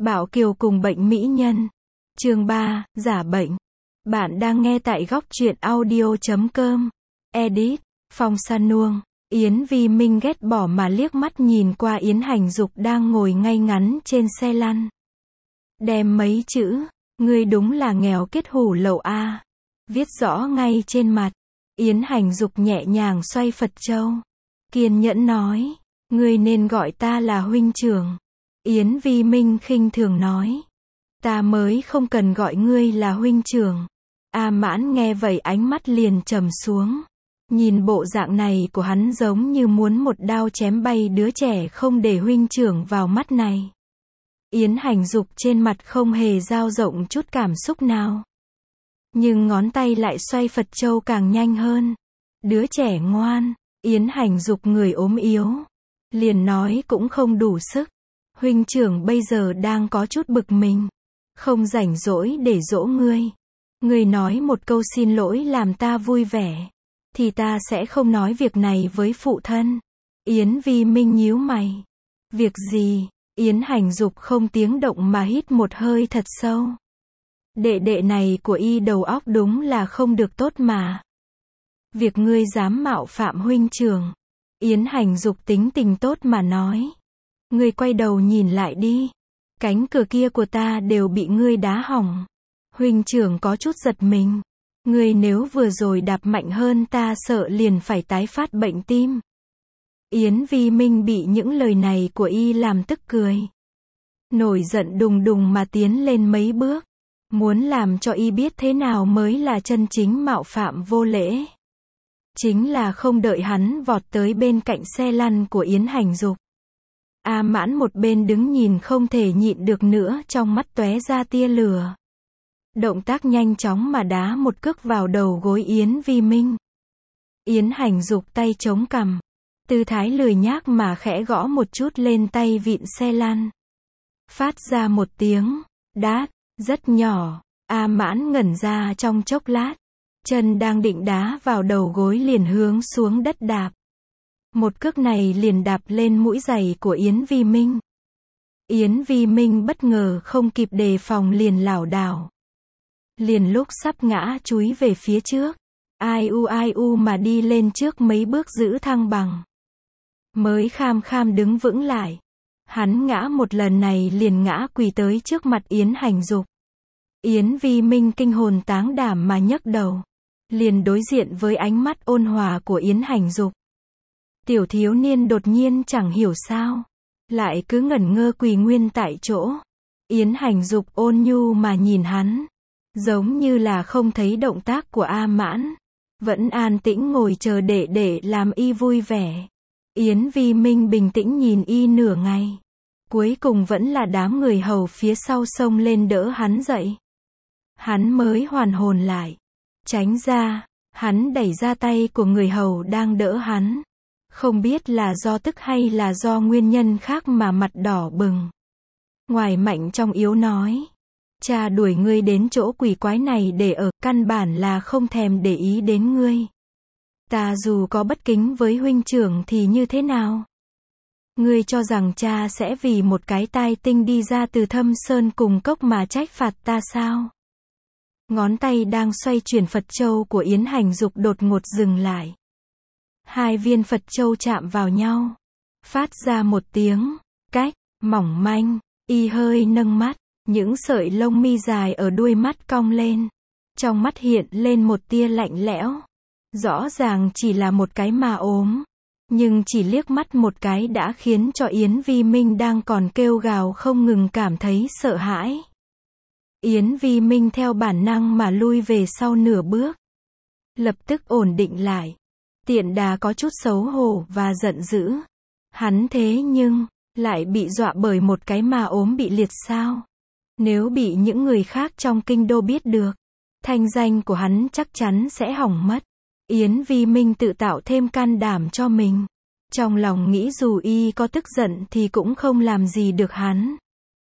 Bảo Kiều cùng bệnh mỹ nhân. Chương 3, giả bệnh. Bạn đang nghe tại góc truyện audio.com. Edit, Phong San Nuông. Yến Vi Minh ghét bỏ mà liếc mắt nhìn qua Yến Hành Dục đang ngồi ngay ngắn trên xe lăn. Đem mấy chữ, ngươi đúng là nghèo kết hủ lậu a, viết rõ ngay trên mặt. Yến Hành Dục nhẹ nhàng xoay Phật châu. Kiên nhẫn nói, ngươi nên gọi ta là huynh trưởng. Yến Vi Minh khinh thường nói, ta mới không cần gọi ngươi là huynh trưởng. A Mãn nghe vậy ánh mắt liền trầm xuống. Nhìn bộ dạng này của hắn giống như muốn một đao chém bay đứa trẻ không để huynh trưởng vào mắt này. Yến Hành Dục trên mặt không hề dao rộng chút cảm xúc nào. Nhưng ngón tay lại xoay Phật châu càng nhanh hơn. Đứa trẻ ngoan. Yến Hành Dục người ốm yếu. Liền nói cũng không đủ sức. Huynh trưởng bây giờ đang có chút bực mình. Không rảnh rỗi để dỗ ngươi. Ngươi nói một câu xin lỗi làm ta vui vẻ. Thì ta sẽ không nói việc này với phụ thân. Yến Vi Minh nhíu mày. Việc gì? Yến Hành Dục không tiếng động mà hít một hơi thật sâu. Đệ đệ này của y đầu óc đúng là không được tốt mà. Việc ngươi dám mạo phạm huynh trưởng. Yến Hành Dục tính tình tốt mà nói. Ngươi quay đầu nhìn lại đi. Cánh cửa kia của ta đều bị ngươi đá hỏng. Huynh trưởng có chút giật mình. Ngươi nếu vừa rồi đạp mạnh hơn ta sợ liền phải tái phát bệnh tim. Yến Vi Minh bị những lời này của y làm tức cười. Nổi giận đùng đùng mà tiến lên mấy bước. Muốn làm cho y biết thế nào mới là chân chính mạo phạm vô lễ. Chính là không đợi hắn vọt tới bên cạnh xe lăn của Yến Hành Dục. A Mãn một bên đứng nhìn không thể nhịn được nữa, trong mắt tóe ra tia lửa. Động tác nhanh chóng mà đá một cước vào đầu gối Yến Vi Minh. Yến Hành Dục tay chống cằm. Tư thái lười nhác mà khẽ gõ một chút lên tay vịn xe lăn. Phát ra một tiếng đát, rất nhỏ. A Mãn ngẩn ra trong chốc lát. Chân đang định đá vào đầu gối liền hướng xuống đất đạp. Một cước này liền đạp lên mũi giày của Yến Vi Minh. Yến Vi Minh bất ngờ không kịp đề phòng liền lảo đảo. Liền lúc sắp ngã chúi về phía trước. Ai u mà đi lên trước mấy bước giữ thăng bằng. Mới kham kham đứng vững lại. Hắn ngã một lần này liền ngã quỳ tới trước mặt Yến Hành Dục. Yến Vi Minh kinh hồn táng đảm mà nhấc đầu. Liền đối diện với ánh mắt ôn hòa của Yến Hành Dục. Tiểu thiếu niên đột nhiên chẳng hiểu sao. Lại cứ ngẩn ngơ quỳ nguyên tại chỗ. Yến Hành Dục ôn nhu mà nhìn hắn. Giống như là không thấy động tác của A Mãn. Vẫn an tĩnh ngồi chờ để làm y vui vẻ. Yến Vi Minh bình tĩnh nhìn y nửa ngày. Cuối cùng vẫn là đám người hầu phía sau xông lên đỡ hắn dậy. Hắn mới hoàn hồn lại. Tránh ra, hắn đẩy ra tay của người hầu đang đỡ hắn. Không biết là do tức hay là do nguyên nhân khác mà mặt đỏ bừng. Ngoài mạnh trong yếu nói. Cha đuổi ngươi đến chỗ quỷ quái này để ở, căn bản là không thèm để ý đến ngươi. Ta dù có bất kính với huynh trưởng thì như thế nào? Ngươi cho rằng cha sẽ vì một cái tai tinh đi ra từ Thâm Sơn cùng cốc mà trách phạt ta sao? Ngón tay đang xoay chuyển Phật châu của Yến Hành Dục đột ngột dừng lại. Hai viên Phật châu chạm vào nhau. Phát ra một tiếng cách mỏng manh. Y hơi nâng mắt. Những sợi lông mi dài ở đuôi mắt cong lên. Trong mắt hiện lên một tia lạnh lẽo. Rõ ràng chỉ là một cái mà ốm. Nhưng chỉ liếc mắt một cái đã khiến cho Yến Vi Minh đang còn kêu gào không ngừng cảm thấy sợ hãi. Yến Vi Minh theo bản năng mà lui về sau nửa bước. Lập tức ổn định lại. Tiện đà có chút xấu hổ và giận dữ. Hắn thế nhưng lại bị dọa bởi một cái mà ốm bị liệt sao? Nếu bị những người khác trong kinh đô biết được, thanh danh của hắn chắc chắn sẽ hỏng mất. Yến Vi Minh tự tạo thêm can đảm cho mình. Trong lòng nghĩ dù y có tức giận thì cũng không làm gì được hắn.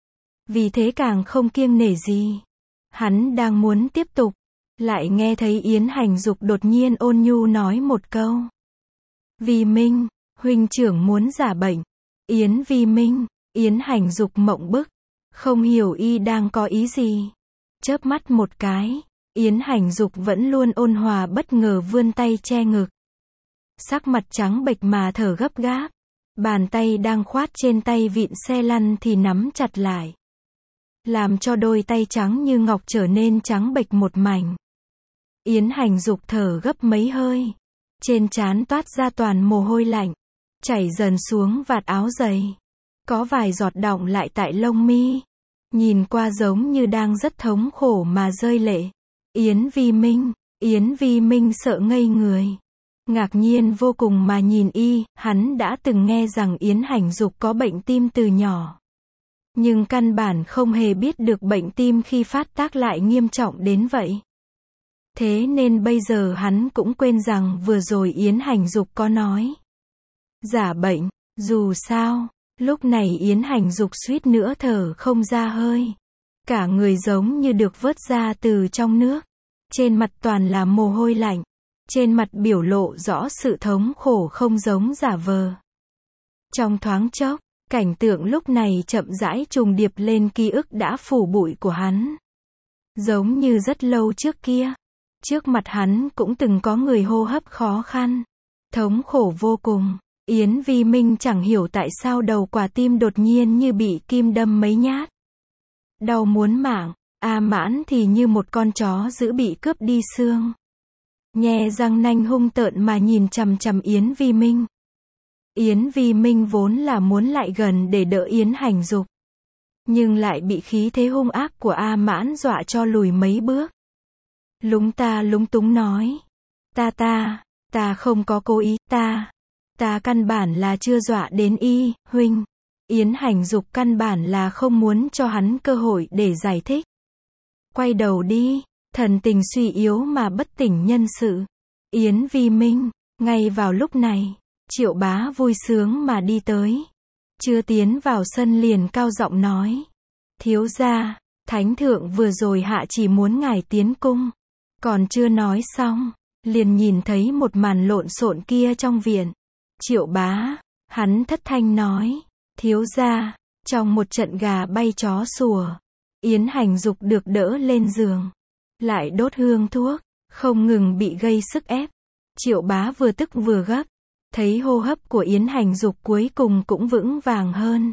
Vì thế càng không kiêng nể gì. Hắn đang muốn tiếp tục. Lại nghe thấy Yến Hành Dục đột nhiên ôn nhu nói một câu. Vi Minh, huynh trưởng muốn giả bệnh. Yến Vi Minh, Yến Hành Dục mộng bức. Không hiểu y đang có ý gì. Chớp mắt một cái, Yến Hành Dục vẫn luôn ôn hòa bất ngờ vươn tay che ngực. Sắc mặt trắng bệch mà thở gấp gáp. Bàn tay đang khoát trên tay vịn xe lăn thì nắm chặt lại. Làm cho đôi tay trắng như ngọc trở nên trắng bệch một mảnh. Yến Hành Dục thở gấp mấy hơi. Trên trán toát ra toàn mồ hôi lạnh. Chảy dần xuống vạt áo dày. Có vài giọt đọng lại tại lông mi. Nhìn qua giống như đang rất thống khổ mà rơi lệ. Yến Vi Minh sợ ngây người. Ngạc nhiên vô cùng mà nhìn y, hắn đã từng nghe rằng Yến Hành Dục có bệnh tim từ nhỏ. Nhưng căn bản không hề biết được bệnh tim khi phát tác lại nghiêm trọng đến vậy. Thế nên bây giờ hắn cũng quên rằng vừa rồi Yến Hành Dục có nói. Giả bệnh, dù sao, lúc này Yến Hành Dục suýt nữa thở không ra hơi. Cả người giống như được vớt ra từ trong nước. Trên mặt toàn là mồ hôi lạnh. Trên mặt biểu lộ rõ sự thống khổ không giống giả vờ. Trong thoáng chốc, cảnh tượng lúc này chậm rãi trùng điệp lên ký ức đã phủ bụi của hắn. Giống như rất lâu trước kia, trước mặt hắn cũng từng có người hô hấp khó khăn, thống khổ vô cùng. Yến Vi Minh chẳng hiểu tại sao đầu quả tim đột nhiên như bị kim đâm mấy nhát. Đau muốn mạng, A Mãn thì như một con chó dữ bị cướp đi xương. Nhe răng nanh hung tợn mà nhìn chằm chằm Yến Vi Minh. Yến Vi Minh vốn là muốn lại gần để đỡ Yến Hành Dục. Nhưng lại bị khí thế hung ác của A Mãn dọa cho lùi mấy bước. Lúng túng nói. Ta không có cố ý, ta căn bản là chưa dọa đến y, huynh. Yến Hành Dục căn bản là không muốn cho hắn cơ hội để giải thích. Quay đầu đi, thần tình suy yếu mà bất tỉnh nhân sự. Yến Vi Minh, ngay vào lúc này, Triệu Bá vui sướng mà đi tới. Chưa tiến vào sân liền cao giọng nói. Thiếu gia, thánh thượng vừa rồi hạ chỉ muốn ngài tiến cung. Còn chưa nói xong, liền nhìn thấy một màn lộn xộn kia trong viện. Triệu Bá, hắn thất thanh nói. Thiếu gia, trong một trận gà bay chó sủa, Yến Hành Dục được đỡ lên giường. Lại đốt hương thuốc, không ngừng bị gây sức ép. Triệu Bá vừa tức vừa gấp. Thấy hô hấp của Yến Hành Dục cuối cùng cũng vững vàng hơn.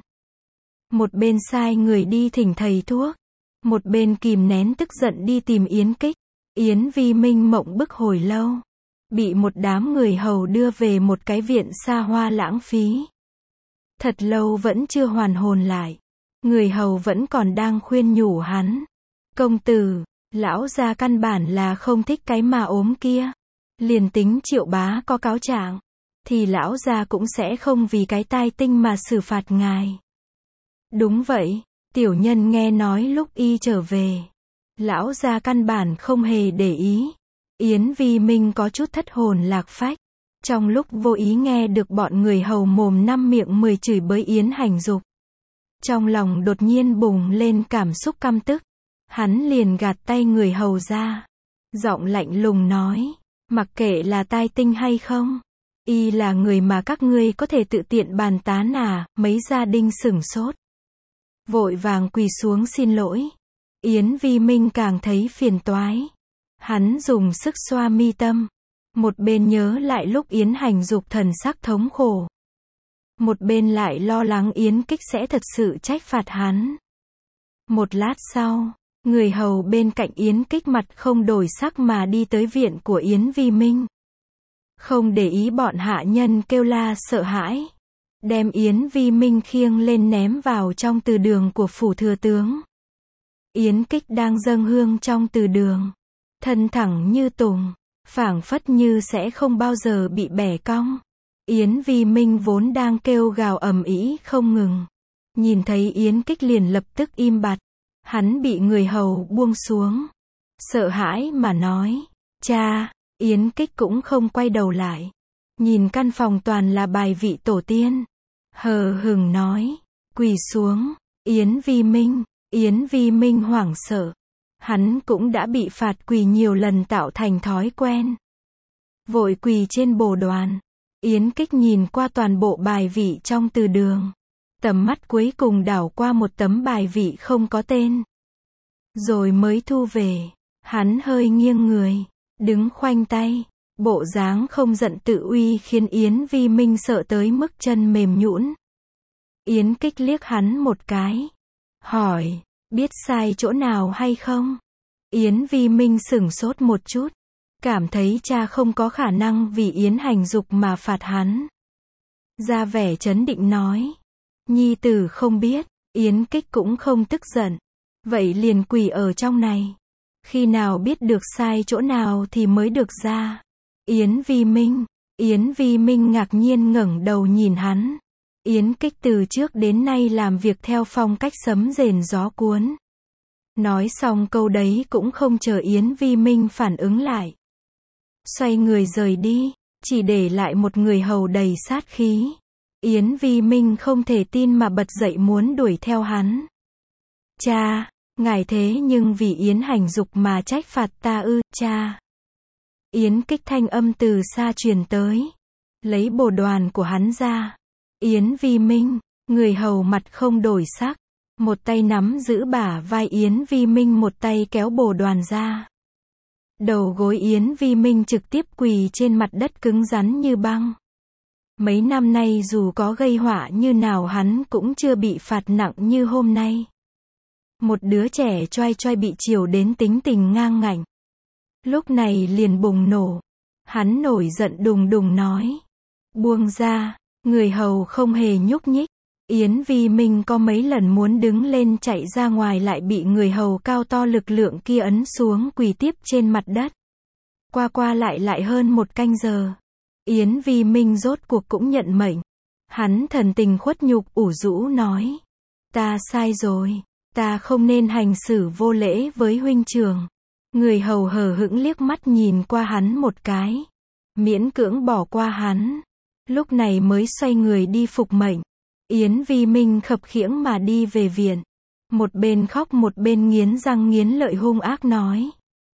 Một bên sai người đi thỉnh thầy thuốc. Một bên kìm nén tức giận đi tìm Yến Kích. Yến Vi Minh mộng bức hồi lâu. Bị một đám người hầu đưa về một cái viện xa hoa lãng phí. Thật lâu vẫn chưa hoàn hồn lại. Người hầu vẫn còn đang khuyên nhủ hắn. Công tử, lão gia căn bản là không thích cái mà ốm kia. Liền tính Triệu Bá có cáo trạng, thì lão gia cũng sẽ không vì cái tai tinh mà xử phạt ngài. Đúng vậy, tiểu nhân nghe nói lúc y trở về, lão gia căn bản không hề để ý. Yến Vi Minh có chút thất hồn lạc phách. Trong lúc vô ý nghe được bọn người hầu mồm năm miệng 10 chửi bới Yến Hành Dục. Trong lòng đột nhiên bùng lên cảm xúc căm tức. Hắn liền gạt tay người hầu ra. Giọng lạnh lùng nói. Mặc kệ là tai tinh hay không, y là người mà các ngươi có thể tự tiện bàn tán à? Mấy gia đình sửng sốt. Vội vàng quỳ xuống xin lỗi. Yến Vi Minh càng thấy phiền toái. Hắn dùng sức xoa mi tâm. Một bên nhớ lại lúc Yến Hành Dục thần sắc thống khổ. Một bên lại lo lắng Yến Kích sẽ thật sự trách phạt hắn. Một lát sau, người hầu bên cạnh Yến Kích mặt không đổi sắc mà đi tới viện của Yến Vi Minh. Không để ý bọn hạ nhân kêu la sợ hãi. Đem Yến Vi Minh khiêng lên ném vào trong từ đường của phủ thừa tướng. Yến Kích đang dâng hương trong từ đường. Thân thẳng như tùng, phảng phất như sẽ không bao giờ bị bẻ cong. Yến Vi Minh vốn đang kêu gào ầm ĩ không ngừng. Nhìn thấy Yến Kích liền lập tức im bặt. Hắn bị người hầu buông xuống. Sợ hãi mà nói. Cha, Yến Kích cũng không quay đầu lại. Nhìn căn phòng toàn là bài vị tổ tiên. Hờ hững nói. Quỳ xuống. Yến Vi Minh hoảng sợ. Hắn cũng đã bị phạt quỳ nhiều lần tạo thành thói quen. Vội quỳ trên bồ đoàn. Yến Kích nhìn qua toàn bộ bài vị trong từ đường. Tầm mắt cuối cùng đảo qua một tấm bài vị không có tên. Rồi mới thu về. Hắn hơi nghiêng người, đứng khoanh tay. Bộ dáng không giận tự uy khiến Yến Vi Minh sợ tới mức chân mềm nhũn. Yến Kích liếc hắn một cái. Hỏi, biết sai chỗ nào hay không? Yến Vi Minh sửng sốt một chút. Cảm thấy cha không có khả năng vì Yến Hành Dục mà phạt hắn. Ra vẻ trấn định nói. Nhi tử không biết. Yến Kích cũng không tức giận. Vậy liền quỳ ở trong này. Khi nào biết được sai chỗ nào thì mới được ra. Yến Vi Minh ngạc nhiên ngẩng đầu nhìn hắn. Yến Kích từ trước đến nay làm việc theo phong cách sấm rền gió cuốn. Nói xong câu đấy cũng không chờ Yến Vi Minh phản ứng lại. Xoay người rời đi, chỉ để lại một người hầu đầy sát khí. Yến Vi Minh không thể tin mà bật dậy muốn đuổi theo hắn. Cha, ngài thế nhưng vì Yến Hành Dục mà trách phạt ta ư, cha. Yến Kích thanh âm từ xa truyền tới. Lấy bồ đoàn của hắn ra. Yến Vi Minh, người hầu mặt không đổi sắc. Một tay nắm giữ bả vai Yến Vi Minh, một tay kéo bồ đoàn ra. Đầu gối Yến Vi Minh trực tiếp quỳ trên mặt đất cứng rắn như băng. Mấy năm nay dù có gây họa như nào hắn cũng chưa bị phạt nặng như hôm nay. Một đứa trẻ choai choai bị chiều đến tính tình ngang ngạnh. Lúc này liền bùng nổ. Hắn nổi giận đùng đùng nói. Buông ra, người hầu không hề nhúc nhích. Yến Vi Minh có mấy lần muốn đứng lên chạy ra ngoài lại bị người hầu cao to lực lượng kia ấn xuống quỳ tiếp trên mặt đất. Qua lại hơn một canh giờ. Yến Vi Minh rốt cuộc cũng nhận mệnh. Hắn thần tình khuất nhục ủ rũ nói. Ta sai rồi, ta không nên hành xử vô lễ với huynh trưởng. Người hầu hờ hững liếc mắt nhìn qua hắn một cái. Miễn cưỡng bỏ qua hắn. Lúc này mới xoay người đi phục mệnh. Yến Vi Minh khập khiễng mà đi về viện. Một bên khóc một bên nghiến răng nghiến lợi hung ác nói.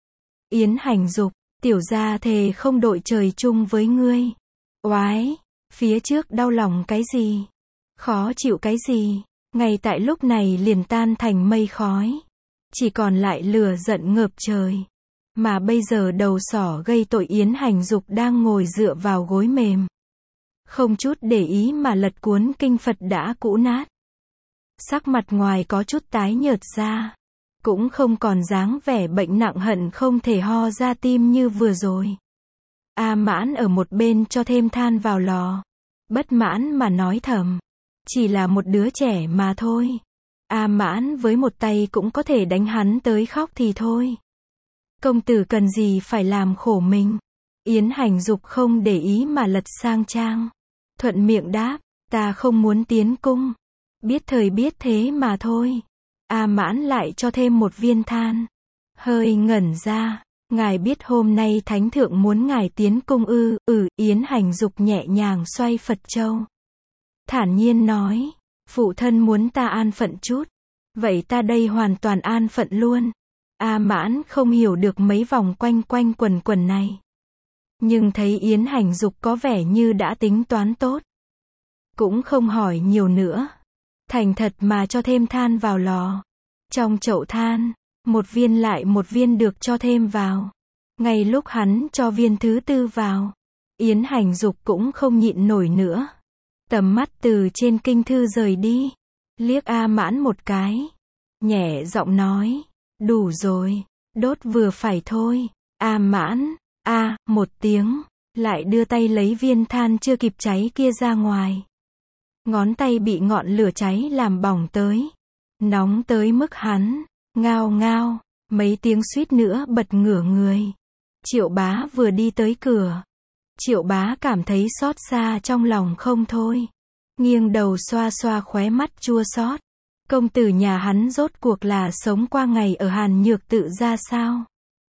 Yến Hành Dục, tiểu gia thề không đội trời chung với ngươi. Oái, phía trước đau lòng cái gì? Khó chịu cái gì? Ngay tại lúc này liền tan thành mây khói. Chỉ còn lại lửa giận ngập trời. Mà bây giờ đầu sỏ gây tội Yến Hành Dục đang ngồi dựa vào gối mềm. Không chút để ý mà lật cuốn kinh Phật đã cũ nát. Sắc mặt ngoài có chút tái nhợt ra. Cũng không còn dáng vẻ bệnh nặng hận không thể ho ra tim như vừa rồi. A Mãn ở một bên cho thêm than vào lò. Bất mãn mà nói thầm. Chỉ là một đứa trẻ mà thôi. A Mãn với một tay cũng có thể đánh hắn tới khóc thì thôi. Công tử cần gì phải làm khổ mình. Yến Hành Dục không để ý mà lật sang trang. Thuận miệng đáp, ta không muốn tiến cung. Biết thời biết thế mà thôi. A Mãn lại cho thêm một viên than. Hơi ngẩn ra, ngài biết hôm nay thánh thượng muốn ngài tiến cung ư? Yến Hành Dục nhẹ nhàng xoay Phật châu. Thản nhiên nói, phụ thân muốn ta an phận chút. Vậy ta đây hoàn toàn an phận luôn. A Mãn không hiểu được mấy vòng quanh quanh quần quần này. Nhưng thấy Yến Hành Dục có vẻ như đã tính toán tốt. Cũng không hỏi nhiều nữa. Thành thật mà cho thêm than vào lò. Trong chậu than, một viên lại một viên được cho thêm vào. Ngay lúc hắn cho viên thứ tư vào, Yến Hành Dục cũng không nhịn nổi nữa. Tầm mắt từ trên kinh thư rời đi. Liếc A Mãn một cái. Nhẹ giọng nói, đủ rồi, đốt vừa phải thôi. A Mãn, một tiếng, lại đưa tay lấy viên than chưa kịp cháy kia ra ngoài. Ngón tay bị ngọn lửa cháy làm bỏng tới. Nóng tới mức hắn, ngao ngao, mấy tiếng suýt nữa bật ngửa người. Triệu Bá vừa đi tới cửa. Triệu Bá cảm thấy xót xa trong lòng không thôi. Nghiêng đầu xoa xoa khóe mắt chua xót. Công tử nhà hắn rốt cuộc là sống qua ngày ở Hàn Nhược Tự ra sao?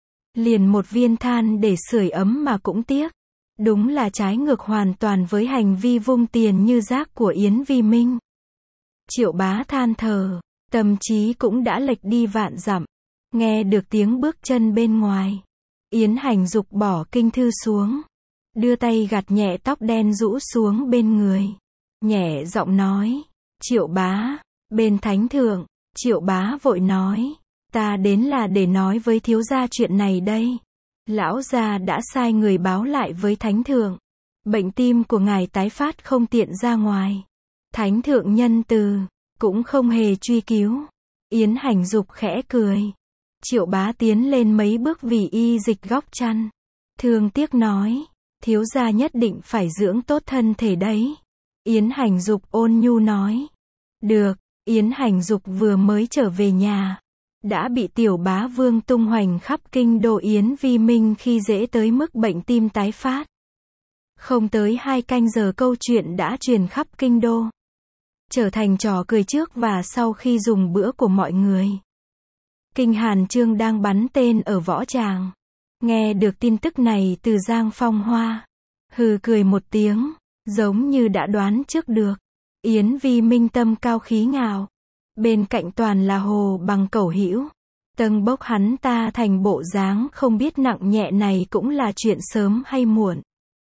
Liền một viên than để sưởi ấm mà cũng tiếc. Đúng là trái ngược hoàn toàn với hành vi vung tiền như rác của Yến Vi Minh. Triệu Bá than thở, tâm trí cũng đã lệch đi vạn dặm. Nghe được tiếng bước chân bên ngoài. Yến Hành Dục bỏ kinh thư xuống. Đưa tay gạt nhẹ tóc đen rũ xuống bên người. Nhẹ giọng nói, Triệu bá, bên thánh thượng, Triệu bá vội nói, ta đến là để nói với thiếu gia chuyện này đây. Lão gia đã sai người báo lại với thánh thượng. Bệnh tim của ngài tái phát không tiện ra ngoài. Thánh thượng nhân từ, cũng không hề truy cứu. Yến Hành Dục khẽ cười. Triệu bá tiến lên mấy bước vì y dịch góc chăn. Thương tiếc nói, thiếu gia nhất định phải dưỡng tốt thân thể đấy. Yến Hành Dục ôn nhu nói. Được, Yến Hành Dục vừa mới trở về nhà. Đã bị tiểu bá vương tung hoành khắp kinh đô Yến Vi Minh khi dễ tới mức bệnh tim tái phát. Không tới 2 canh giờ câu chuyện đã truyền khắp kinh đô. Trở thành trò cười trước và sau khi dùng bữa của mọi người. Kinh Hàn Chương đang bắn tên ở võ tràng. Nghe được tin tức này từ Giang Phong Hoa. Hừ cười một tiếng, giống như đã đoán trước được. Yến Vi Minh tâm cao khí ngạo. Bên cạnh toàn là Hồ Bằng Cẩu Hữu. Tâng bốc hắn ta thành bộ dáng không biết nặng nhẹ này cũng là chuyện sớm hay muộn.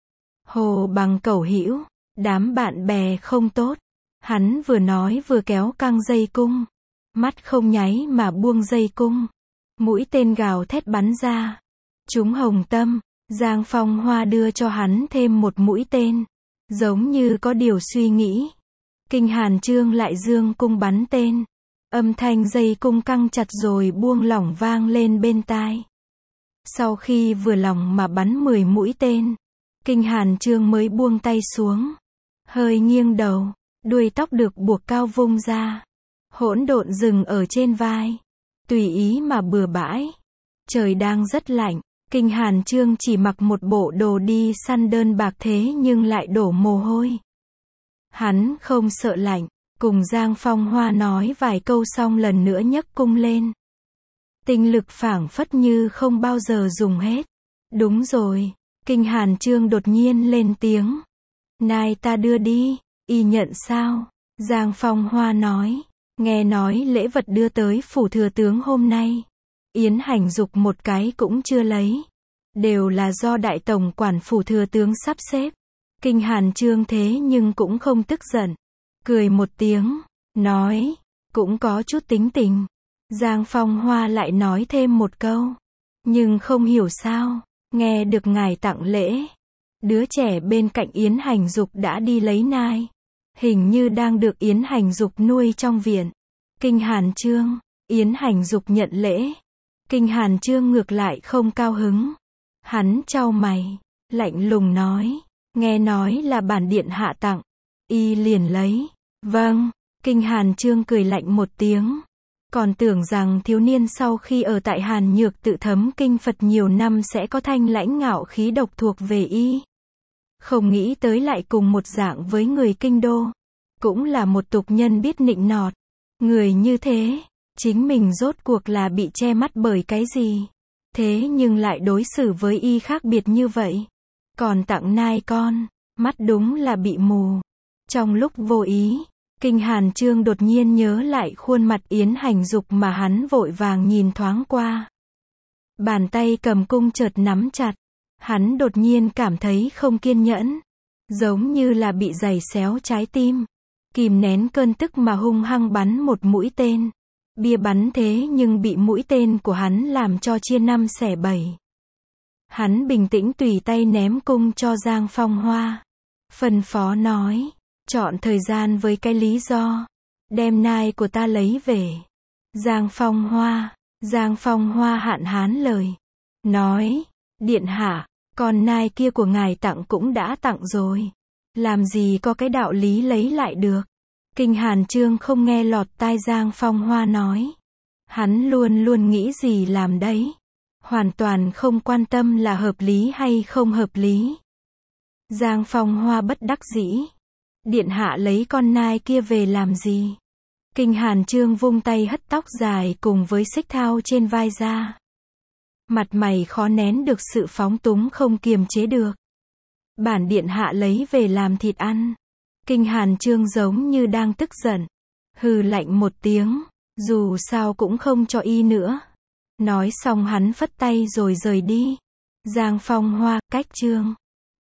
Hồ Bằng Cẩu Hữu, đám bạn bè không tốt. Hắn vừa nói vừa kéo căng dây cung. Mắt không nháy mà buông dây cung. Mũi tên gào thét bắn ra. Trúng hồng tâm, Giang Phong Hoa đưa cho hắn thêm một mũi tên. Giống như có điều suy nghĩ. Kinh Hàn Chương lại dương cung bắn tên. Âm thanh dây cung căng chặt rồi buông lỏng vang lên bên tai. Sau khi vừa lòng mà bắn 10 mũi tên, Kinh Hàn Chương mới buông tay xuống. Hơi nghiêng đầu, đuôi tóc được buộc cao vung ra. Hỗn độn dừng ở trên vai. Tùy ý mà bừa bãi. Trời đang rất lạnh. Kinh Hàn Chương chỉ mặc một bộ đồ đi săn đơn bạc thế nhưng lại đổ mồ hôi. Hắn không sợ lạnh, cùng Giang Phong Hoa nói vài câu xong lần nữa nhấc cung lên. Tinh lực phảng phất như không bao giờ dùng hết. Đúng rồi, Kinh Hàn Chương đột nhiên lên tiếng. Nai ta đưa đi, y nhận sao? Giang Phong Hoa nói, nghe nói lễ vật đưa tới phủ thừa tướng hôm nay. Yến Hành Dục một cái cũng chưa lấy. Đều là do đại tổng quản phủ thừa tướng sắp xếp. Kinh Hàn Chương thế nhưng cũng không tức giận. Cười một tiếng, nói, cũng có chút tính tình. Giang Phong Hoa lại nói thêm một câu. Nhưng không hiểu sao, nghe được ngài tặng lễ. Đứa trẻ bên cạnh Yến Hành Dục đã đi lấy nai. Hình như đang được Yến Hành Dục nuôi trong viện. Kinh Hàn Chương, Yến Hành Dục nhận lễ. Kinh Hàn Chương ngược lại không cao hứng. Hắn chau mày, lạnh lùng nói, nghe nói là bản điện hạ tặng. Y liền lấy. Vâng, Kinh Hàn Chương cười lạnh một tiếng. Còn tưởng rằng thiếu niên sau khi ở tại Hàn Nhược tự thấm kinh Phật nhiều năm sẽ có thanh lãnh ngạo khí độc thuộc về y. Không nghĩ tới lại cùng một dạng với người kinh đô. Cũng là một tục nhân biết nịnh nọt. Người như thế, chính mình rốt cuộc là bị che mắt bởi cái gì? Thế nhưng lại đối xử với y khác biệt như vậy. Còn tặng nai con, mắt đúng là bị mù. Trong lúc vô ý, Kinh Hàn Chương đột nhiên nhớ lại khuôn mặt Yến Hành Dục mà hắn vội vàng nhìn thoáng qua. Bàn tay cầm cung chợt nắm chặt. Hắn đột nhiên cảm thấy không kiên nhẫn. Giống như là bị giày xéo trái tim. Kìm nén cơn tức mà hung hăng bắn một mũi tên. Bia bắn thế nhưng bị mũi tên của hắn làm cho chia 5 xẻ 7. Hắn bình tĩnh tùy tay ném cung cho Giang Phong Hoa. Phân phó nói, chọn thời gian với cái lý do, đem nai của ta lấy về. Giang Phong Hoa hạn hán lời. Nói, điện hạ, con nai kia của ngài tặng cũng đã tặng rồi. Làm gì có cái đạo lý lấy lại được. Kinh Hàn Chương không nghe lọt tai Giang Phong Hoa nói. Hắn luôn luôn nghĩ gì làm đấy. Hoàn toàn không quan tâm là hợp lý hay không hợp lý. Giang Phong Hoa bất đắc dĩ. Điện hạ lấy con nai kia về làm gì? Kinh Hàn Chương vung tay hất tóc dài cùng với xích thao trên vai ra. Mặt mày khó nén được sự phóng túng không kiềm chế được. Bản điện hạ lấy về làm thịt ăn. Kinh Hàn Chương giống như đang tức giận. Hừ lạnh một tiếng, dù sao cũng không cho y nữa. Nói xong hắn phất tay rồi rời đi. Giang Phong Hoa, cách chương.